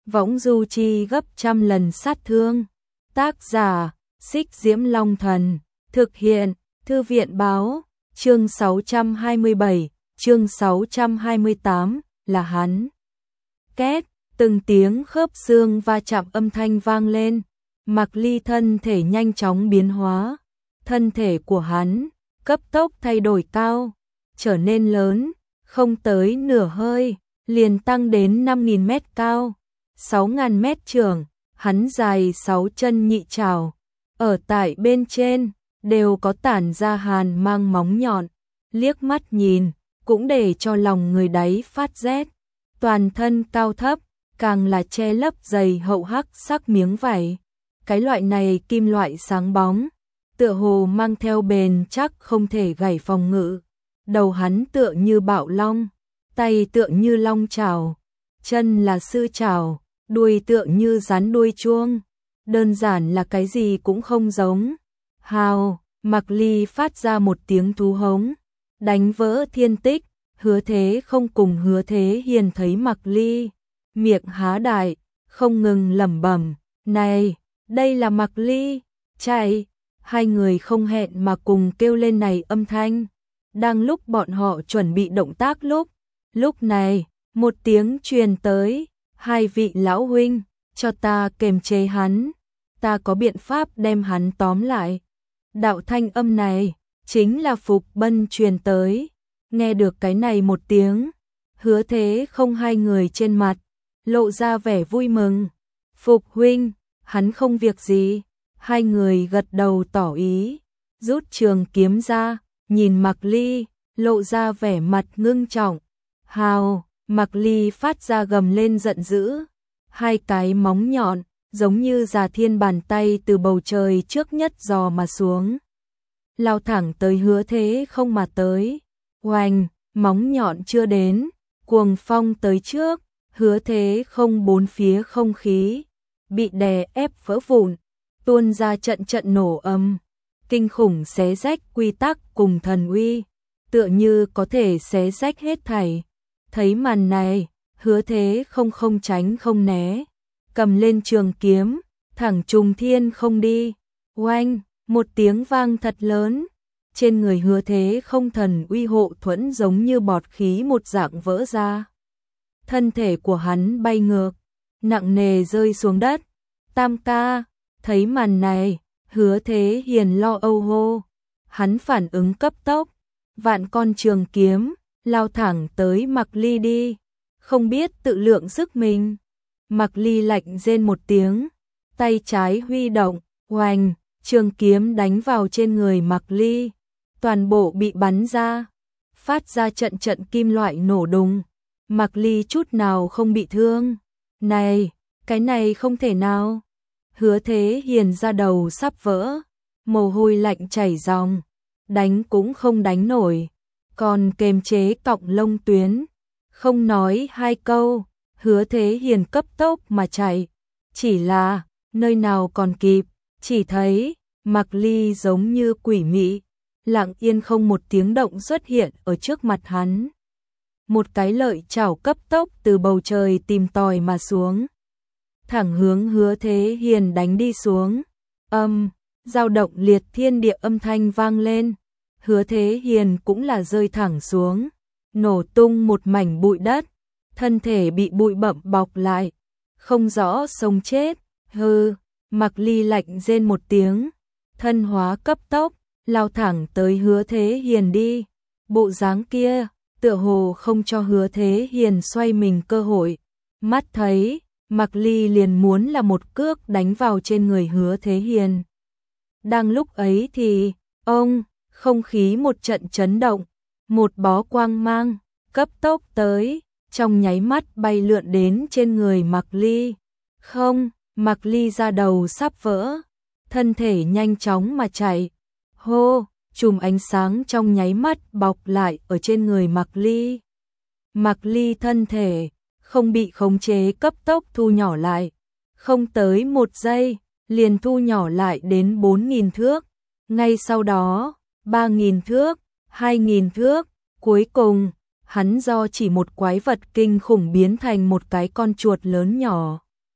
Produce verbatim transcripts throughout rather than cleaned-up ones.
võng du chi gấp trăm lần sát thương. Tác giả, Xích Diễm Long Thần, thực hiện, Thư viện Báo, chương sáu trăm hai mươi bảy, chương sáu trăm hai mươi tám, là hắn. Két, từng tiếng khớp xương va chạm âm thanh vang lên, Mạc Ly thân thể nhanh chóng biến hóa, thân thể của hắn cấp tốc thay đổi cao, trở nên lớn, không tới nửa hơi, liền tăng đến năm nghìn mét cao, sáu nghìn mét trường, hắn dài sáu chân nhị trảo, ở tại bên trên đều có tản ra hàn mang móng nhọn, liếc mắt nhìn cũng để cho lòng người đáy phát rét, toàn thân cao thấp, càng là che lấp dày hậu hắc sắc miếng vải. Cái loại này kim loại sáng bóng, tựa hồ mang theo bền chắc không thể gảy phòng ngự. Đầu hắn tựa như bạo long, tay tựa như long trảo, chân là sư trảo, đuôi tựa như rắn đuôi chuông. Đơn giản là cái gì cũng không giống. Hào, Mạc Ly phát ra một tiếng thú hống, đánh vỡ thiên tích. Hứa Thế không cùng Hứa Thế Hiền thấy Mạc Ly, miệng há đại, không ngừng lẩm bẩm, này, đây là Mạc Ly, chạy. Hai người không hẹn mà cùng kêu lên này âm thanh. Đang lúc bọn họ chuẩn bị động tác lúc, lúc này, một tiếng truyền tới, hai vị lão huynh, cho ta kềm chế hắn, ta có biện pháp đem hắn tóm lại. Đạo thanh âm này, chính là Phục Bân truyền tới. Nghe được cái này một tiếng, Hứa Thế không hai người trên mặt, lộ ra vẻ vui mừng. Phục huynh, hắn không việc gì. Hai người gật đầu tỏ ý, rút trường kiếm ra, nhìn Mạc Ly, lộ ra vẻ mặt ngưng trọng. Hào, Mạc Ly phát ra gầm lên giận dữ, hai cái móng nhọn, giống như già thiên bàn tay từ bầu trời trước nhất giò mà xuống. Lao thẳng tới Hứa Thế không mà tới. Oanh, móng nhọn chưa đến, cuồng phong tới trước, Hứa Thế không bốn phía không khí, bị đè ép vỡ vụn, tuôn ra trận trận nổ âm, kinh khủng xé rách quy tắc cùng thần uy, tựa như có thể xé rách hết thảy. Thấy màn này, Hứa Thế không không tránh không né, cầm lên trường kiếm, thẳng trùng thiên không đi. Oanh, một tiếng vang thật lớn, trên người Hứa Thế không thần uy hộ thuẫn giống như bọt khí một dạng vỡ ra. Thân thể của hắn bay ngược, nặng nề rơi xuống đất. Tam ca, thấy màn này, Hứa Thế Hiền lo âu hô. Hắn phản ứng cấp tốc, vạn con trường kiếm, lao thẳng tới Mạc Ly đi, không biết tự lượng sức mình. Mạc Ly lạnh rên một tiếng, tay trái huy động, oanh, trường kiếm đánh vào trên người Mạc Ly, toàn bộ bị bắn ra, phát ra trận trận kim loại nổ đùng. Mạc Ly chút nào không bị thương. Này, cái này không thể nào. Hứa Thế Hiền ra đầu sắp vỡ, mồ hôi lạnh chảy ròng, đánh cũng không đánh nổi, còn kềm chế cọng lông tuyến, không nói hai câu, Hứa Thế Hiền cấp tốc mà chạy, chỉ là nơi nào còn kịp, chỉ thấy Mạc Ly giống như quỷ mị, lặng yên không một tiếng động xuất hiện ở trước mặt hắn. Một cái lợi chảo cấp tốc từ bầu trời tìm tòi mà xuống, thẳng hướng Hứa Thế Hiền đánh đi xuống. Âm, dao động liệt thiên địa âm thanh vang lên, Hứa Thế Hiền cũng là rơi thẳng xuống, nổ tung một mảnh bụi đất, thân thể bị bụi bặm bọc lại, không rõ sống chết. Hừ, Mạc Ly lạnh rên một tiếng, thân hóa cấp tốc, lao thẳng tới Hứa Thế Hiền đi. Bộ dáng kia, tựa hồ không cho Hứa Thế Hiền xoay mình cơ hội. Mắt thấy, Mạc Ly liền muốn là một cước đánh vào trên người Hứa Thế Hiền. Đang lúc ấy thì, ông, không khí một trận chấn động, một bó quang mang, cấp tốc tới, trong nháy mắt bay lượn đến trên người Mạc Ly. Không, Mạc Ly ra đầu sắp vỡ, thân thể nhanh chóng mà chạy. Hô, chùm ánh sáng trong nháy mắt bọc lại ở trên người Mạc Ly. Mạc Ly thân thể không bị khống chế cấp tốc thu nhỏ lại, không tới một giây, liền thu nhỏ lại đến bốn nghìn thước, ngay sau đó, ba nghìn thước, hai nghìn thước, cuối cùng, hắn do chỉ một quái vật kinh khủng biến thành một cái con chuột lớn nhỏ.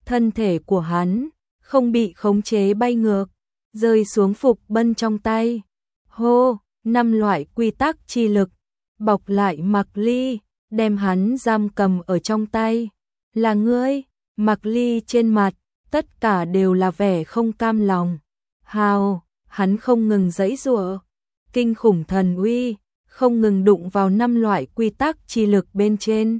thân thể của hắn không bị khống chế bay ngược, rơi xuống Phục Bân trong tay. Hô, năm loại quy tắc chi lực bọc lại Mạc Ly, đem hắn giam cầm ở trong tay. Là ngươi? Mạc Ly trên mặt tất cả đều là vẻ không cam lòng. Hào, hắn không ngừng giãy giụa, kinh khủng thần uy không ngừng đụng vào năm loại quy tắc chi lực bên trên.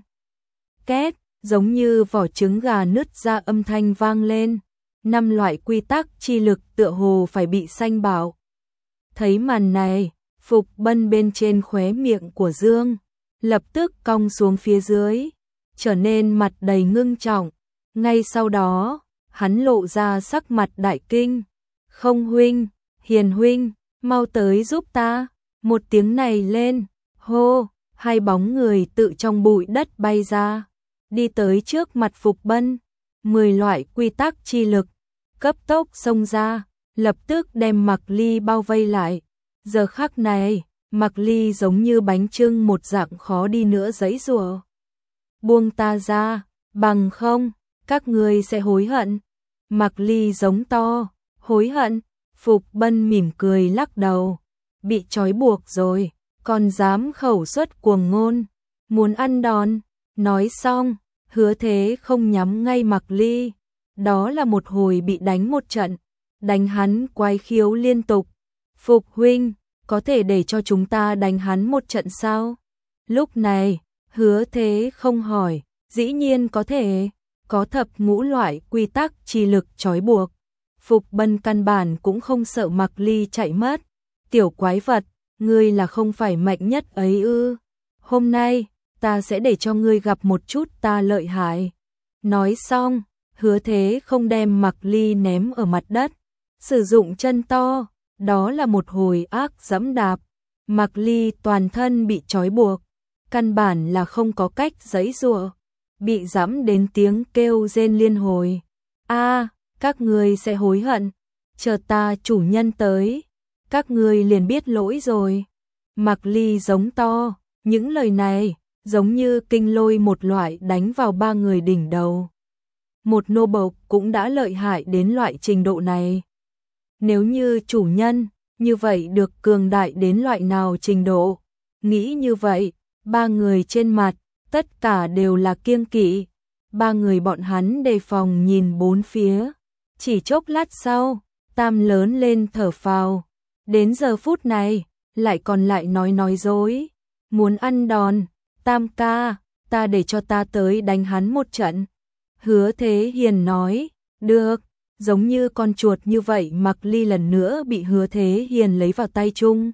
Két, giống như vỏ trứng gà nứt ra âm thanh vang lên. Năm loại quy tắc chi lực tựa hồ phải bị sanh bảo. Thấy màn này, Phục Bân bên trên khóe miệng của Dương lập tức cong xuống phía dưới, trở nên mặt đầy ngưng trọng. Ngay sau đó, hắn lộ ra sắc mặt đại kinh. Không huynh, Hiền huynh, mau tới giúp ta. Một tiếng này lên, hô, hai bóng người tự trong bụi đất bay ra, đi tới trước mặt Phục Bân. Mười loại quy tắc chi lực cấp tốc xông ra, lập tức đem Mạc Ly bao vây lại. Giờ khắc này, Mạc Ly giống như bánh chưng một dạng khó đi nữa giãy giụa. Buông ta ra, bằng không, các ngươi sẽ hối hận. Mạc Ly giống to, hối hận. Phục Bân mỉm cười lắc đầu, bị trói buộc rồi, còn dám khẩu xuất cuồng ngôn, muốn ăn đòn. Nói xong, Hứa Thế không nhắm ngay Mạc Ly, đó là một hồi bị đánh một trận, đánh hắn quái khiếu liên tục. Phục huynh, có thể để cho chúng ta đánh hắn một trận sao? Lúc này, Hứa Thế không hỏi, dĩ nhiên có thể, có thập ngũ loại quy tắc chi lực trói buộc. Phục Bân căn bản cũng không sợ Mạc Ly chạy mất. Tiểu quái vật, ngươi là không phải mạnh nhất ấy ư? Hôm nay, ta sẽ để cho ngươi gặp một chút ta lợi hại. Nói xong, Hứa Thế không đem Mạc Ly ném ở mặt đất, sử dụng chân to, đó là một hồi ác giẫm đạp. Mạc Ly toàn thân bị trói buộc, căn bản là không có cách giãy giụa, bị giẫm đến tiếng kêu rên liên hồi. A, các ngươi sẽ hối hận, chờ ta chủ nhân tới, các ngươi liền biết lỗi rồi. Mạc Ly giống to, những lời này giống như kinh lôi một loại đánh vào ba người đỉnh đầu. Một nô bộc cũng đã lợi hại đến loại trình độ này. Nếu như chủ nhân, như vậy được cường đại đến loại nào trình độ? Nghĩ như vậy, ba người trên mặt, tất cả đều là kiêng kỵ. Ba người bọn hắn đề phòng nhìn bốn phía. Chỉ chốc lát sau, Tam lớn lên thở phào. Đến giờ phút này, lại còn lại nói nói dối. Muốn ăn đòn, Tam ca, ta để cho ta tới đánh hắn một trận. Hứa Thế Hiền nói, được, giống như con chuột như vậy. Mạc Ly lần nữa bị Hứa Thế Hiền lấy vào tay chung,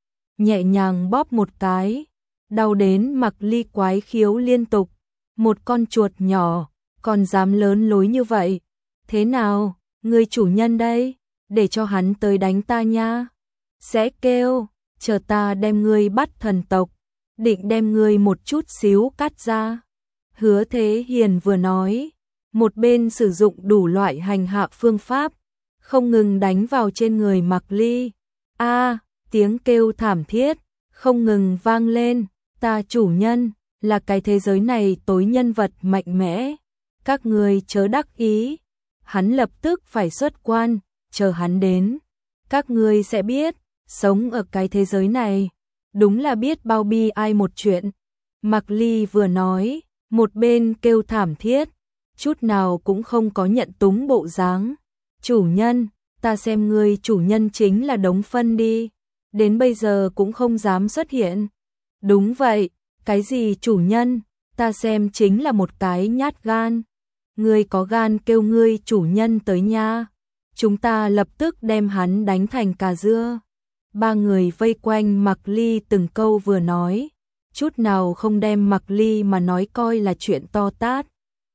nhẹ nhàng bóp một cái, đau đến Mạc Ly quái khiếu liên tục. Một con chuột nhỏ, còn dám lớn lối như vậy. Thế nào, người chủ nhân đây, để cho hắn tới đánh ta nha. Sẽ kêu, chờ ta đem ngươi bắt thần tộc, định đem ngươi một chút xíu cắt ra. Hứa Thế Hiền vừa nói, một bên sử dụng đủ loại hành hạ phương pháp, không ngừng đánh vào trên người Mạc Ly. A, tiếng kêu thảm thiết không ngừng vang lên. Ta chủ nhân là cái thế giới này tối nhân vật mạnh mẽ, các ngươi chớ đắc ý. Hắn lập tức phải xuất quan, chờ hắn đến, các ngươi sẽ biết, sống ở cái thế giới này, đúng là biết bao bi ai một chuyện. Mạc Ly vừa nói, một bên kêu thảm thiết, chút nào cũng không có nhận túng bộ dáng. Chủ nhân, ta xem ngươi chủ nhân chính là đống phân đi, đến bây giờ cũng không dám xuất hiện. Đúng vậy, cái gì chủ nhân, ta xem chính là một cái nhát gan. Ngươi có gan kêu ngươi chủ nhân tới nha, chúng ta lập tức đem hắn đánh thành cà dưa. Ba người vây quanh Mạc Ly từng câu vừa nói, chút nào không đem Mạc Ly mà nói coi là chuyện to tát.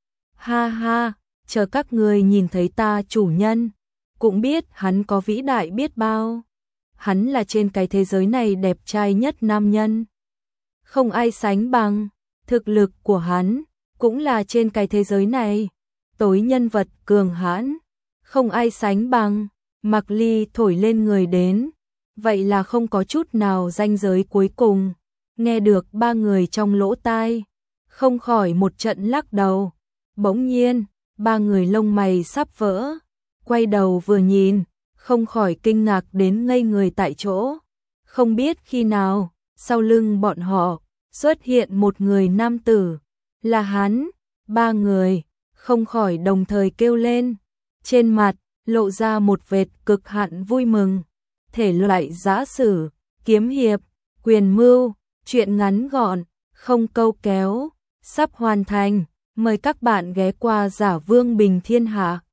Ha ha, chờ các người nhìn thấy ta chủ nhân, cũng biết hắn có vĩ đại biết bao. Hắn là trên cái thế giới này đẹp trai nhất nam nhân, không ai sánh bằng. Thực lực của hắn cũng là trên cái thế giới này tối nhân vật cường hãn, không ai sánh bằng. Mạc Ly thổi lên người đến, vậy là không có chút nào ranh giới cuối cùng. Nghe được ba người trong lỗ tai, không khỏi một trận lắc đầu. Bỗng nhiên, ba người lông mày sắp vỡ, quay đầu vừa nhìn, không khỏi kinh ngạc đến ngây người tại chỗ. Không biết khi nào, sau lưng bọn họ, xuất hiện một người nam tử, là hắn, ba người, không khỏi đồng thời kêu lên, trên mặt, lộ ra một vệt cực hạn vui mừng. Thể loại giã sử, kiếm hiệp, quyền mưu, truyện ngắn gọn, không câu kéo, sắp hoàn thành, mời các bạn ghé qua Giả Vương Bình Thiên Hạ.